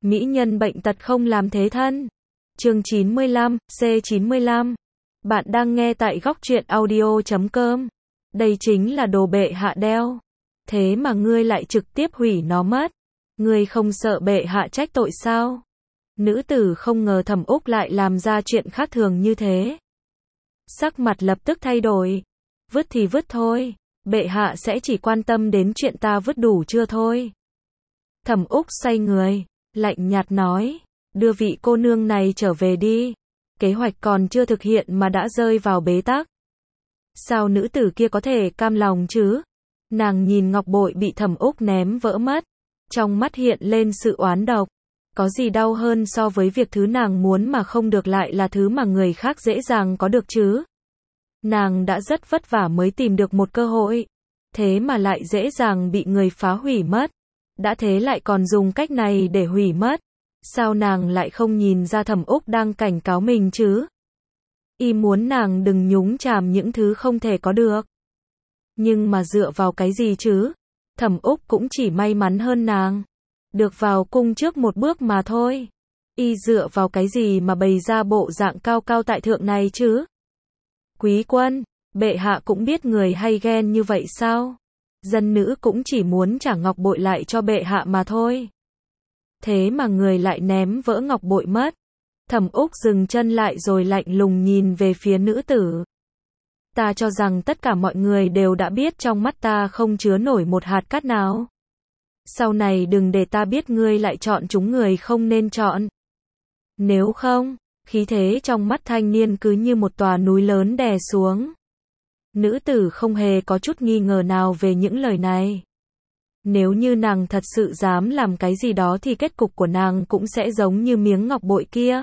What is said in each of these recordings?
Mỹ nhân bệnh tật không làm thế thân. Chương 95, C95. Bạn đang nghe tại góc truyện audio.com. Đây chính là đồ bệ hạ đeo. Thế mà ngươi lại trực tiếp hủy nó mất. Ngươi không sợ bệ hạ trách tội sao? Nữ tử không ngờ Thẩm Úc lại làm ra chuyện khác thường như thế. Sắc mặt lập tức thay đổi. Vứt thì vứt thôi. Bệ hạ sẽ chỉ quan tâm đến chuyện ta vứt đủ chưa thôi. Thẩm Úc xoay người, lạnh nhạt nói, đưa vị cô nương này trở về đi. Kế hoạch còn chưa thực hiện mà đã rơi vào bế tắc. Sao nữ tử kia có thể cam lòng chứ? Nàng nhìn ngọc bội bị Thẩm Úc ném vỡ mất. Trong mắt hiện lên sự oán độc. Có gì đau hơn so với việc thứ nàng muốn mà không được lại là thứ mà người khác dễ dàng có được chứ? Nàng đã rất vất vả mới tìm được một cơ hội. Thế mà lại dễ dàng bị người phá hủy mất. Đã thế lại còn dùng cách này để hủy mất. Sao nàng lại không nhìn ra Thẩm Úc đang cảnh cáo mình chứ? Y muốn nàng đừng nhúng chàm những thứ không thể có được. Nhưng mà dựa vào cái gì chứ? Thẩm Úc cũng chỉ may mắn hơn nàng. Được vào cung trước một bước mà thôi. Y dựa vào cái gì mà bày ra bộ dạng cao cao tại thượng này chứ? Quý quân, bệ hạ cũng biết người hay ghen như vậy sao? Dân nữ cũng chỉ muốn trả ngọc bội lại cho bệ hạ mà thôi. Thế mà người lại ném vỡ ngọc bội mất. Thẩm Úc dừng chân lại rồi lạnh lùng nhìn về phía nữ tử. Ta cho rằng tất cả mọi người đều đã biết trong mắt ta không chứa nổi một hạt cát nào. Sau này đừng để ta biết ngươi lại chọn chúng người không nên chọn. Nếu không, khí thế trong mắt thanh niên cứ như một tòa núi lớn đè xuống. Nữ tử không hề có chút nghi ngờ nào về những lời này. Nếu như nàng thật sự dám làm cái gì đó thì kết cục của nàng cũng sẽ giống như miếng ngọc bội kia.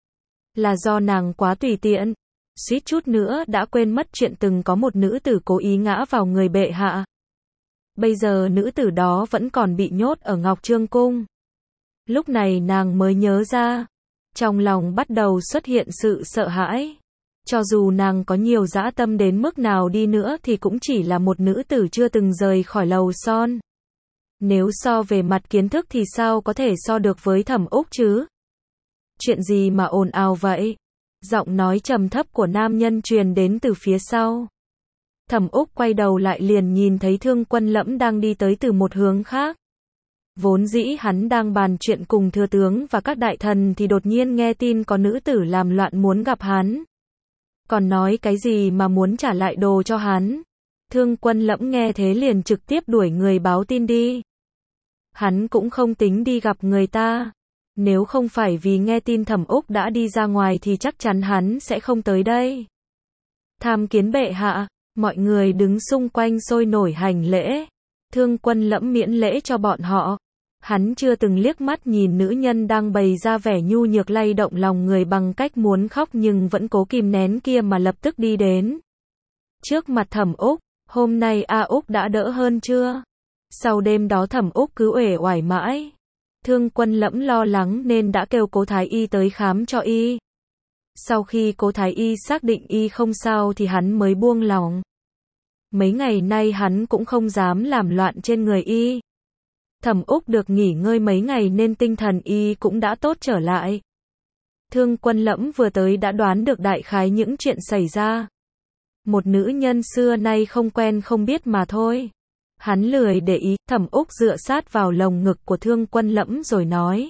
Là do nàng quá tùy tiện, suýt chút nữa đã quên mất chuyện từng có một nữ tử cố ý ngã vào người bệ hạ. Bây giờ nữ tử đó vẫn còn bị nhốt ở Ngọc Trương Cung. Lúc này nàng mới nhớ ra. Trong lòng bắt đầu xuất hiện sự sợ hãi. Cho dù nàng có nhiều dã tâm đến mức nào đi nữa thì cũng chỉ là một nữ tử chưa từng rời khỏi lầu son. Nếu so về mặt kiến thức thì sao có thể so được với Thẩm Úc chứ? Chuyện gì mà ồn ào vậy? Giọng nói trầm thấp của nam nhân truyền đến từ phía sau. Thẩm Úc quay đầu lại liền nhìn thấy Thương Quân Lẫm đang đi tới từ một hướng khác. Vốn dĩ hắn đang bàn chuyện cùng thừa tướng và các đại thần thì đột nhiên nghe tin có nữ tử làm loạn muốn gặp hắn. Còn nói cái gì mà muốn trả lại đồ cho hắn. Thương Quân Lẫm nghe thế liền trực tiếp đuổi người báo tin đi. Hắn cũng không tính đi gặp người ta. Nếu không phải vì nghe tin Thẩm Úc đã đi ra ngoài thì chắc chắn hắn sẽ không tới đây. Tham kiến bệ hạ, mọi người đứng xung quanh sôi nổi hành lễ. Thương Quân Lẫm miễn lễ cho bọn họ. Hắn chưa từng liếc mắt nhìn nữ nhân đang bày ra vẻ nhu nhược lay động lòng người bằng cách muốn khóc nhưng vẫn cố kìm nén kia mà lập tức đi đến. Trước mặt Thẩm Úc, hôm nay A Úc đã đỡ hơn chưa? Sau đêm đó Thẩm Úc cứ uể oải mãi. Thương Quân Lẫm lo lắng nên đã kêu Cố Thái Y tới khám cho y. Sau khi Cố Thái Y xác định y không sao thì hắn mới buông lòng. Mấy ngày nay hắn cũng không dám làm loạn trên người y. Thẩm Úc được nghỉ ngơi mấy ngày nên tinh thần y cũng đã tốt trở lại. Thương Quân Lẫm vừa tới đã đoán được đại khái những chuyện xảy ra. Một nữ nhân xưa nay không quen không biết mà thôi. Hắn lười để ý, Thẩm Úc dựa sát vào lồng ngực của Thương Quân Lẫm rồi nói.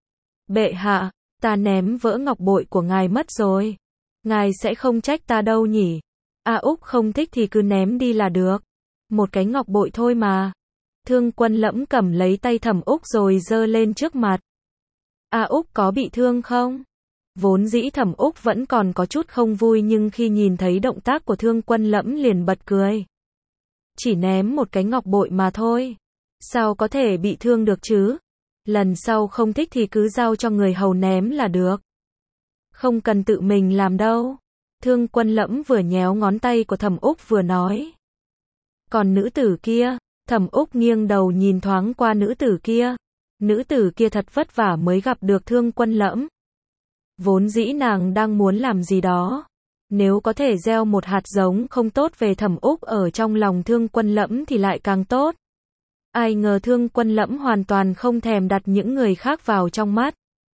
Bệ hạ, ta ném vỡ ngọc bội của ngài mất rồi. Ngài sẽ không trách ta đâu nhỉ? A Úc không thích thì cứ ném đi là được. Một cái ngọc bội thôi mà. Thương Quân Lẫm cầm lấy tay Thẩm Úc rồi giơ lên trước mặt. A Úc có bị thương không? Vốn dĩ Thẩm Úc vẫn còn có chút không vui nhưng khi nhìn thấy động tác của Thương Quân Lẫm liền bật cười. Chỉ ném một cái ngọc bội mà thôi. Sao có thể bị thương được chứ? Lần sau không thích thì cứ giao cho người hầu ném là được. Không cần tự mình làm đâu. Thương Quân Lẫm vừa nhéo ngón tay của Thẩm Úc vừa nói. Còn nữ tử kia, Thẩm Úc nghiêng đầu nhìn thoáng qua nữ tử kia. Nữ tử kia thật vất vả mới gặp được Thương Quân Lẫm. Vốn dĩ nàng đang muốn làm gì đó. Nếu có thể gieo một hạt giống không tốt về Thẩm Úc ở trong lòng Thương Quân Lẫm thì lại càng tốt. Ai ngờ Thương Quân Lẫm hoàn toàn không thèm đặt những người khác vào trong mắt.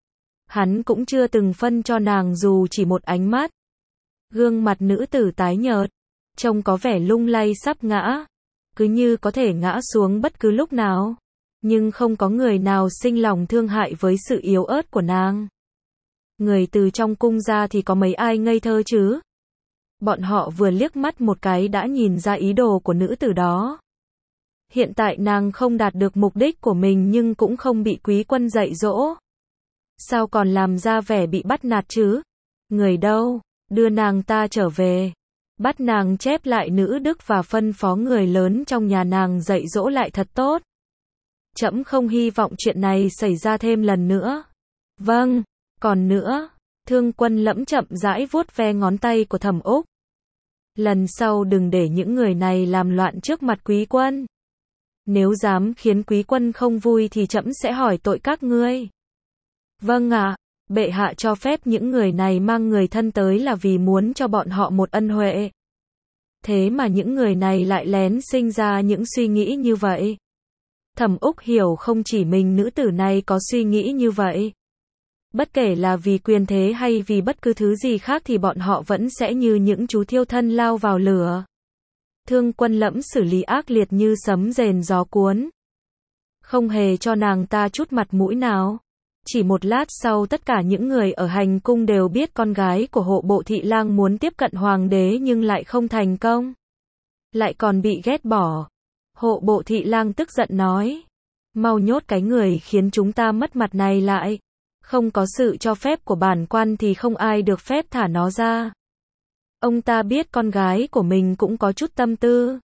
Hắn cũng chưa từng phân cho nàng dù chỉ một ánh mắt. Gương mặt nữ tử tái nhợt, trông có vẻ lung lay sắp ngã, cứ như có thể ngã xuống bất cứ lúc nào. Nhưng không có người nào sinh lòng thương hại với sự yếu ớt của nàng. Người từ trong cung ra thì có mấy ai ngây thơ chứ? Bọn họ vừa liếc mắt một cái đã nhìn ra ý đồ của nữ tử đó. Hiện tại nàng không đạt được mục đích của mình nhưng cũng không bị quý quân dạy dỗ. Sao còn làm ra vẻ bị bắt nạt chứ? Người đâu? Đưa nàng ta trở về. Bắt nàng chép lại nữ đức và phân phó người lớn trong nhà nàng dạy dỗ lại thật tốt. Trẫm không hy vọng chuyện này xảy ra thêm lần nữa. Vâng, còn nữa. Thương Quân Lẫm chậm rãi vuốt ve ngón tay của Thẩm Úc. Lần sau đừng để những người này làm loạn trước mặt quý quân. Nếu dám khiến quý quân không vui thì trẫm sẽ hỏi tội các ngươi. Vâng ạ, bệ hạ cho phép những người này mang người thân tới là vì muốn cho bọn họ một ân huệ. Thế mà những người này lại lén sinh ra những suy nghĩ như vậy. Thẩm Úc hiểu không chỉ mình nữ tử này có suy nghĩ như vậy. Bất kể là vì quyền thế hay vì bất cứ thứ gì khác thì bọn họ vẫn sẽ như những chú thiêu thân lao vào lửa. Thương Quân Lẫm xử lý ác liệt như sấm rền gió cuốn. Không hề cho nàng ta chút mặt mũi nào. Chỉ một lát sau tất cả những người ở hành cung đều biết con gái của Hộ Bộ Thị Lang muốn tiếp cận hoàng đế nhưng lại không thành công. Lại còn bị ghét bỏ. Hộ Bộ Thị Lang tức giận nói. Mau nhốt cái người khiến chúng ta mất mặt này lại. Không có sự cho phép của bản quan thì không ai được phép thả nó ra. Ông ta biết con gái của mình cũng có chút tâm tư.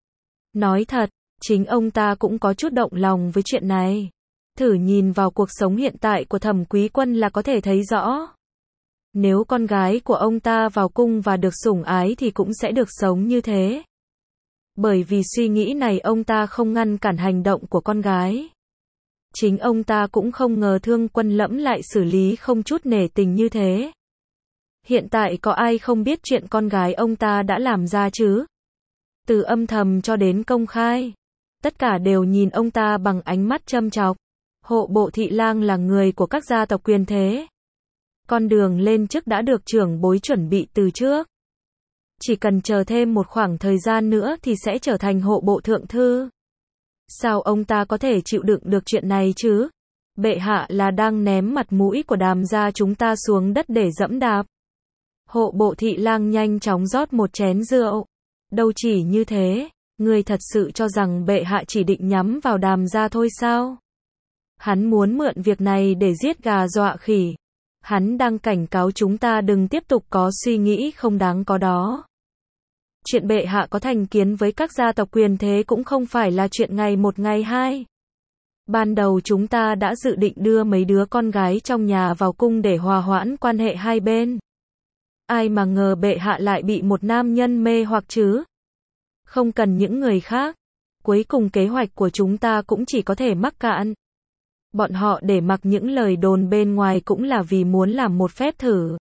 Nói thật, chính ông ta cũng có chút động lòng với chuyện này. Thử nhìn vào cuộc sống hiện tại của Thẩm Quý Quân là có thể thấy rõ. Nếu con gái của ông ta vào cung và được sủng ái thì cũng sẽ được sống như thế. Bởi vì suy nghĩ này ông ta không ngăn cản hành động của con gái. Chính ông ta cũng không ngờ Thương Quân Lẫm lại xử lý không chút nể tình như thế. Hiện tại có ai không biết chuyện con gái ông ta đã làm ra chứ? Từ âm thầm cho đến công khai. Tất cả đều nhìn ông ta bằng ánh mắt châm chọc. Hộ Bộ Thị Lang là người của các gia tộc quyền thế. Con đường lên chức đã được trưởng bối chuẩn bị từ trước. Chỉ cần chờ thêm một khoảng thời gian nữa thì sẽ trở thành hộ bộ thượng thư. Sao ông ta có thể chịu đựng được chuyện này chứ? Bệ hạ là đang ném mặt mũi của Đàm gia chúng ta xuống đất để dẫm đạp. Hộ Bộ Thị Lang nhanh chóng rót một chén rượu. Đâu chỉ như thế, ngươi thật sự cho rằng bệ hạ chỉ định nhắm vào Đàm gia thôi sao? Hắn muốn mượn việc này để giết gà dọa khỉ. Hắn đang cảnh cáo chúng ta đừng tiếp tục có suy nghĩ không đáng có đó. Chuyện bệ hạ có thành kiến với các gia tộc quyền thế cũng không phải là chuyện ngày một ngày hai. Ban đầu chúng ta đã dự định đưa mấy đứa con gái trong nhà vào cung để hòa hoãn quan hệ hai bên. Ai mà ngờ bệ hạ lại bị một nam nhân mê hoặc chứ. Không cần những người khác. Cuối cùng kế hoạch của chúng ta cũng chỉ có thể mắc cạn. Bọn họ để mặc những lời đồn bên ngoài cũng là vì muốn làm một phép thử.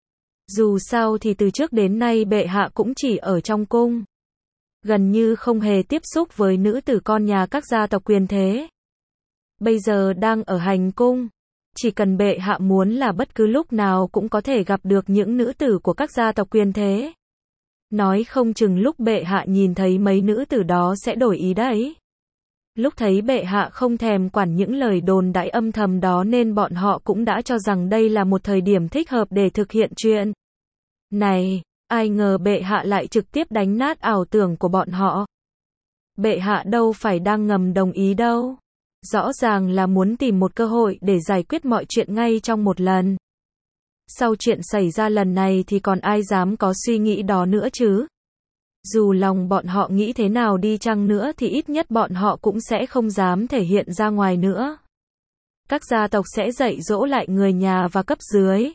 Dù sao thì từ trước đến nay bệ hạ cũng chỉ ở trong cung. Gần như không hề tiếp xúc với nữ tử con nhà các gia tộc quyền thế. Bây giờ đang ở hành cung. Chỉ cần bệ hạ muốn là bất cứ lúc nào cũng có thể gặp được những nữ tử của các gia tộc quyền thế. Nói không chừng lúc bệ hạ nhìn thấy mấy nữ tử đó sẽ đổi ý đấy. Lúc thấy bệ hạ không thèm quản những lời đồn đại âm thầm đó nên bọn họ cũng đã cho rằng đây là một thời điểm thích hợp để thực hiện chuyện này. Ai ngờ bệ hạ lại trực tiếp đánh nát ảo tưởng của bọn họ. Bệ hạ đâu phải đang ngầm đồng ý đâu. Rõ ràng là muốn tìm một cơ hội để giải quyết mọi chuyện ngay trong một lần. Sau chuyện xảy ra lần này thì còn ai dám có suy nghĩ đó nữa chứ? Dù lòng bọn họ nghĩ thế nào đi chăng nữa thì ít nhất bọn họ cũng sẽ không dám thể hiện ra ngoài nữa. Các gia tộc sẽ dạy dỗ lại người nhà và cấp dưới.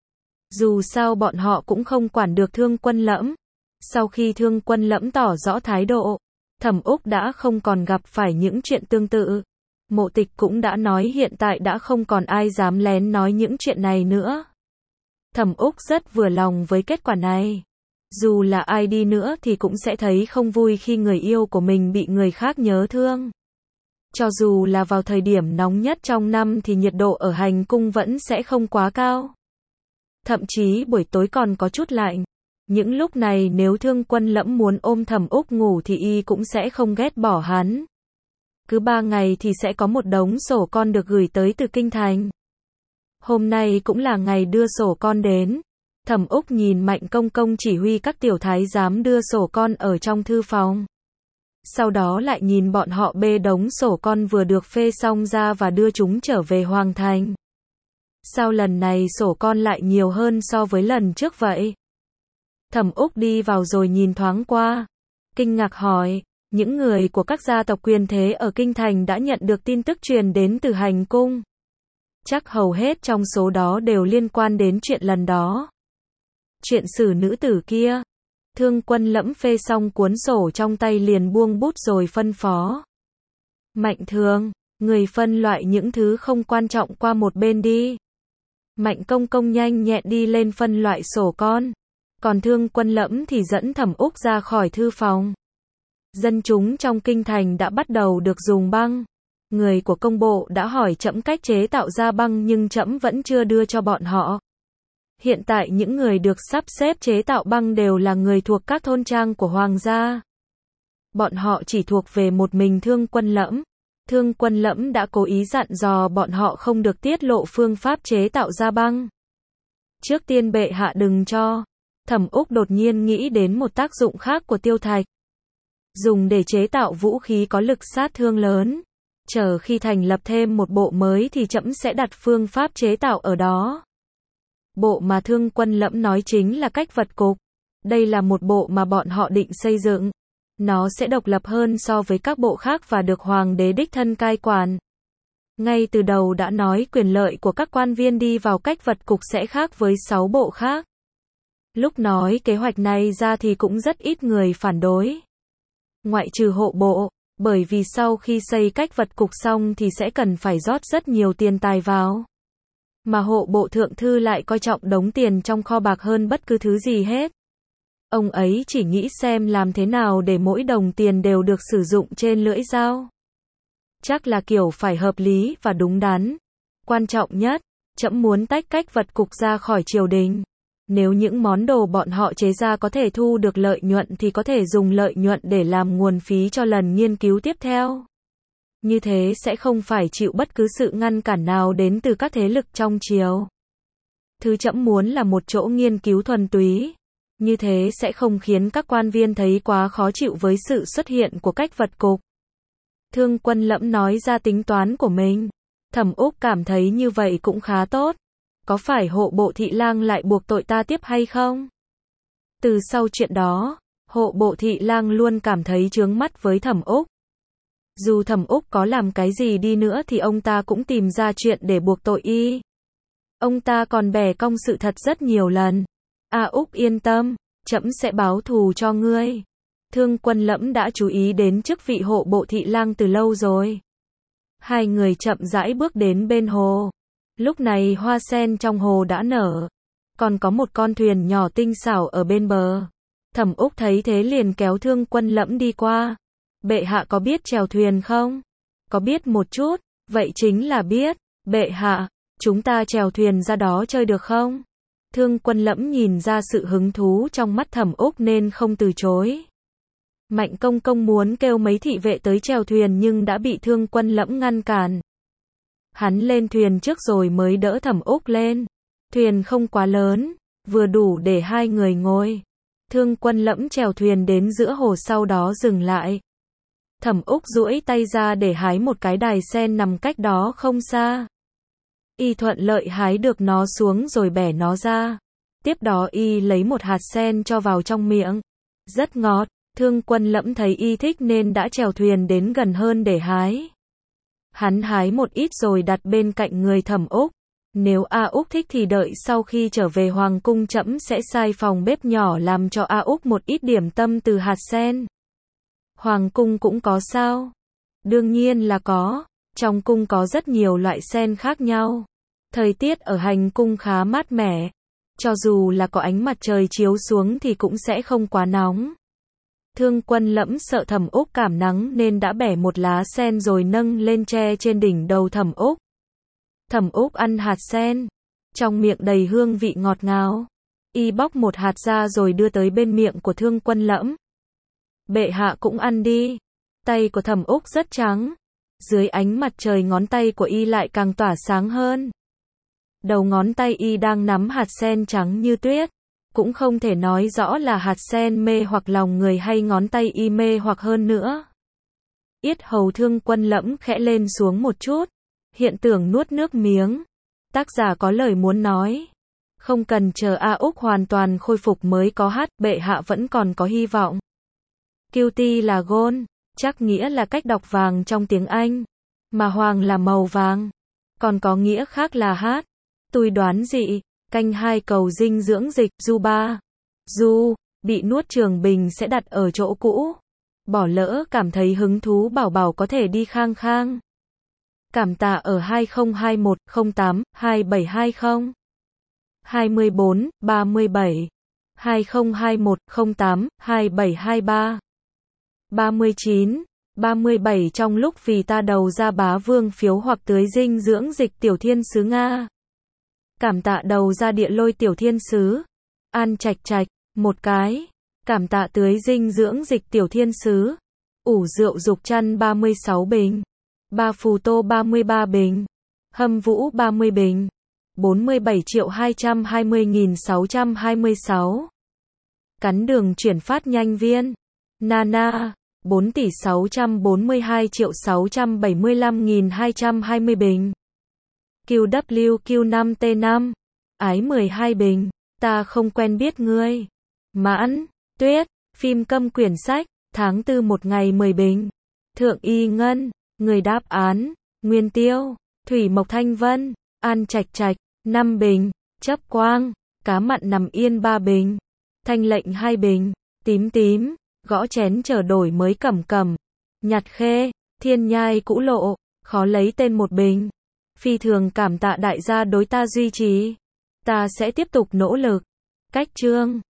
Dù sao bọn họ cũng không quản được Thương Quân Lẫm. Sau khi Thương Quân Lẫm tỏ rõ thái độ, Thẩm Úc đã không còn gặp phải những chuyện tương tự. Mộ Tịch cũng đã nói hiện tại đã không còn ai dám lén nói những chuyện này nữa. Thẩm Úc rất vừa lòng với kết quả này. Dù là ai đi nữa thì cũng sẽ thấy không vui khi người yêu của mình bị người khác nhớ thương. Cho dù là vào thời điểm nóng nhất trong năm thì nhiệt độ ở hành cung vẫn sẽ không quá cao. Thậm chí buổi tối còn có chút lạnh. Những lúc này nếu Thương Quân Lẫm muốn ôm Thẩm Úc ngủ thì y cũng sẽ không ghét bỏ hắn. Cứ 3 ngày thì sẽ có một đống sổ con được gửi tới từ kinh thành. Hôm nay cũng là ngày đưa sổ con đến. Thẩm Úc nhìn Mạnh Công Công chỉ huy các tiểu thái giám đưa sổ con ở trong thư phòng. Sau đó lại nhìn bọn họ bê đống sổ con vừa được phê xong ra và đưa chúng trở về Hoàng Thành. Sao lần này sổ con lại nhiều hơn so với lần trước vậy? Thẩm Úc đi vào rồi nhìn thoáng qua. Kinh ngạc hỏi, những người của các gia tộc quyền thế ở Kinh Thành đã nhận được tin tức truyền đến từ hành cung. Chắc hầu hết trong số đó đều liên quan đến chuyện lần đó. Chuyện xử nữ tử kia. Thương Quân Lẫm phê xong cuốn sổ trong tay liền buông bút rồi phân phó. Mạnh Thường, người phân loại những thứ không quan trọng qua một bên đi. Mạnh Công Công nhanh nhẹn đi lên phân loại sổ con. Còn Thương Quân Lẫm thì dẫn Thẩm Úc ra khỏi thư phòng. Dân chúng trong kinh thành đã bắt đầu được dùng băng. Người của công bộ đã hỏi trẫm cách chế tạo ra băng nhưng trẫm vẫn chưa đưa cho bọn họ. Hiện tại những người được sắp xếp chế tạo băng đều là người thuộc các thôn trang của hoàng gia. Bọn họ chỉ thuộc về một mình Thương Quân Lẫm. Thương Quân Lẫm đã cố ý dặn dò bọn họ không được tiết lộ phương pháp chế tạo ra băng. Trước tiên bệ hạ đừng cho. Thẩm Úc đột nhiên nghĩ đến một tác dụng khác của tiêu thạch. Dùng để chế tạo vũ khí có lực sát thương lớn. Chờ khi thành lập thêm một bộ mới thì trẫm sẽ đặt phương pháp chế tạo ở đó. Bộ mà Thương Quân Lẫm nói chính là cách vật cục. Đây là một bộ mà bọn họ định xây dựng. Nó sẽ độc lập hơn so với các bộ khác và được hoàng đế đích thân cai quản. Ngay từ đầu đã nói quyền lợi của các quan viên đi vào cách vật cục sẽ khác với 6 bộ khác. Lúc nói kế hoạch này ra thì cũng rất ít người phản đối. Ngoại trừ hộ bộ, bởi vì sau khi xây cách vật cục xong thì sẽ cần phải rót rất nhiều tiền tài vào. Mà hộ bộ thượng thư lại coi trọng đống tiền trong kho bạc hơn bất cứ thứ gì hết. Ông ấy chỉ nghĩ xem làm thế nào để mỗi đồng tiền đều được sử dụng trên lưỡi dao. Chắc là kiểu phải hợp lý và đúng đắn. Quan trọng nhất, trẫm muốn tách cách vật cục ra khỏi triều đình. Nếu những món đồ bọn họ chế ra có thể thu được lợi nhuận thì có thể dùng lợi nhuận để làm nguồn phí cho lần nghiên cứu tiếp theo. Như thế sẽ không phải chịu bất cứ sự ngăn cản nào đến từ các thế lực trong triều. Thứ trẫm muốn là một chỗ nghiên cứu thuần túy. Như thế sẽ không khiến các quan viên thấy quá khó chịu với sự xuất hiện của cách vật cục. Thương Quân Lẫm nói ra tính toán của mình. Thẩm Úc cảm thấy như vậy cũng khá tốt. Có phải hộ bộ thị lang lại buộc tội ta tiếp hay không? Từ sau chuyện đó, hộ bộ thị lang luôn cảm thấy chướng mắt với Thẩm Úc. Dù Thẩm Úc có làm cái gì đi nữa thì ông ta cũng tìm ra chuyện để buộc tội y. Ông ta còn bẻ cong sự thật rất nhiều lần. Úc yên tâm, trẫm sẽ báo thù cho ngươi. Thương Quân Lẫm đã chú ý đến chức vị hộ bộ thị lang từ lâu rồi. Hai người chậm rãi bước đến bên hồ. Lúc này hoa sen trong hồ đã nở. Còn có một con thuyền nhỏ tinh xảo ở bên bờ. Thẩm Úc thấy thế liền kéo Thương Quân Lẫm đi qua. Bệ hạ có biết chèo thuyền không? Có biết một chút, vậy chính là biết. Bệ hạ, chúng ta chèo thuyền ra đó chơi được không? Thương Quân Lẫm nhìn ra sự hứng thú trong mắt Thẩm Úc nên không từ chối. Mạnh Công Công muốn kêu mấy thị vệ tới chèo thuyền nhưng đã bị Thương Quân Lẫm ngăn cản. Hắn lên thuyền trước rồi mới đỡ Thẩm Úc lên. Thuyền không quá lớn, vừa đủ để hai người ngồi. Thương Quân Lẫm chèo thuyền đến giữa hồ sau đó dừng lại. Thẩm Úc duỗi tay ra để hái một cái đài sen nằm cách đó không xa. Y thuận lợi hái được nó xuống rồi bẻ nó ra. Tiếp đó y lấy một hạt sen cho vào trong miệng. Rất ngọt, Thương Quân Lẫm thấy y thích nên đã chèo thuyền đến gần hơn để hái. Hắn hái một ít rồi đặt bên cạnh người Thẩm Úc. Nếu Úc thích thì đợi sau khi trở về hoàng cung trẫm sẽ sai phòng bếp nhỏ làm cho Úc một ít điểm tâm từ hạt sen. Hoàng cung cũng có sao? Đương nhiên là có. Trong cung có rất nhiều loại sen khác nhau. Thời tiết ở hành cung khá mát mẻ. Cho dù là có ánh mặt trời chiếu xuống thì cũng sẽ không quá nóng. Thương Quân Lẫm sợ Thẩm Úc cảm nắng nên đã bẻ một lá sen rồi nâng lên tre trên đỉnh đầu Thẩm Úc. Thẩm Úc ăn hạt sen, trong miệng đầy hương vị ngọt ngào. Y bóc một hạt ra rồi đưa tới bên miệng của Thương Quân Lẫm. Bệ hạ cũng ăn đi. Tay của Thẩm Úc rất trắng. Dưới ánh mặt trời ngón tay của y lại càng tỏa sáng hơn. Đầu ngón tay y đang nắm hạt sen trắng như tuyết. Cũng không thể nói rõ là hạt sen mê hoặc lòng người hay ngón tay y mê hoặc hơn nữa. Yết hầu Thương Quân Lẫm khẽ lên xuống một chút. Hiện tưởng nuốt nước miếng. Tác giả có lời muốn nói. Không cần chờ A Úc hoàn toàn khôi phục mới có hát, bệ hạ vẫn còn có hy vọng. Cutie là gold, chắc nghĩa là cách đọc vàng trong tiếng Anh. Mà hoàng là màu vàng. Còn có nghĩa khác là hát. Tôi đoán dị. Canh 2 cầu dinh dưỡng dịch, du 3. Du, bị nuốt Trường Bình sẽ đặt ở chỗ cũ. Bỏ lỡ cảm thấy hứng thú bảo bảo có thể đi khang khang. Cảm tạ ở 2021 08 2720 24 37 2021 08 2723 39 37 trong lúc vì ta đầu ra bá vương phiếu hoặc tưới dinh dưỡng dịch Tiểu Thiên Sứ Nga. Cảm tạ đầu ra địa lôi Tiểu Thiên Sứ. An Trạch Trạch, một cái. Cảm tạ tưới dinh dưỡng dịch Tiểu Thiên Sứ. Ủ rượu dục chăn 36 bình. Ba phù tô 33 bình. Hâm vũ 30 bình. 47.220.626. Cắn đường chuyển phát nhanh viên. Nana, 4.642.675.220 bình. QWQ5T5, ái 12 bình. Ta không quen biết ngươi. Mãn, Tuyết, phim Câm quyển sách, tháng 4 một ngày 10 bình. Thượng Y Ngân, người đáp án, Nguyên Tiêu, Thủy Mộc Thanh Vân, An Trạch Trạch, 5 bình. Chấp Quang, cá mặn nằm yên 3 bình. Thanh Lệnh 2 bình. Tím tím, gõ chén chờ đổi mới cẩm cẩm. Nhặt Khê, Thiên Nhai cũ lộ, khó lấy tên 1 bình. Phi thường cảm tạ đại gia đối ta duy trì. Ta sẽ tiếp tục nỗ lực. Cách chương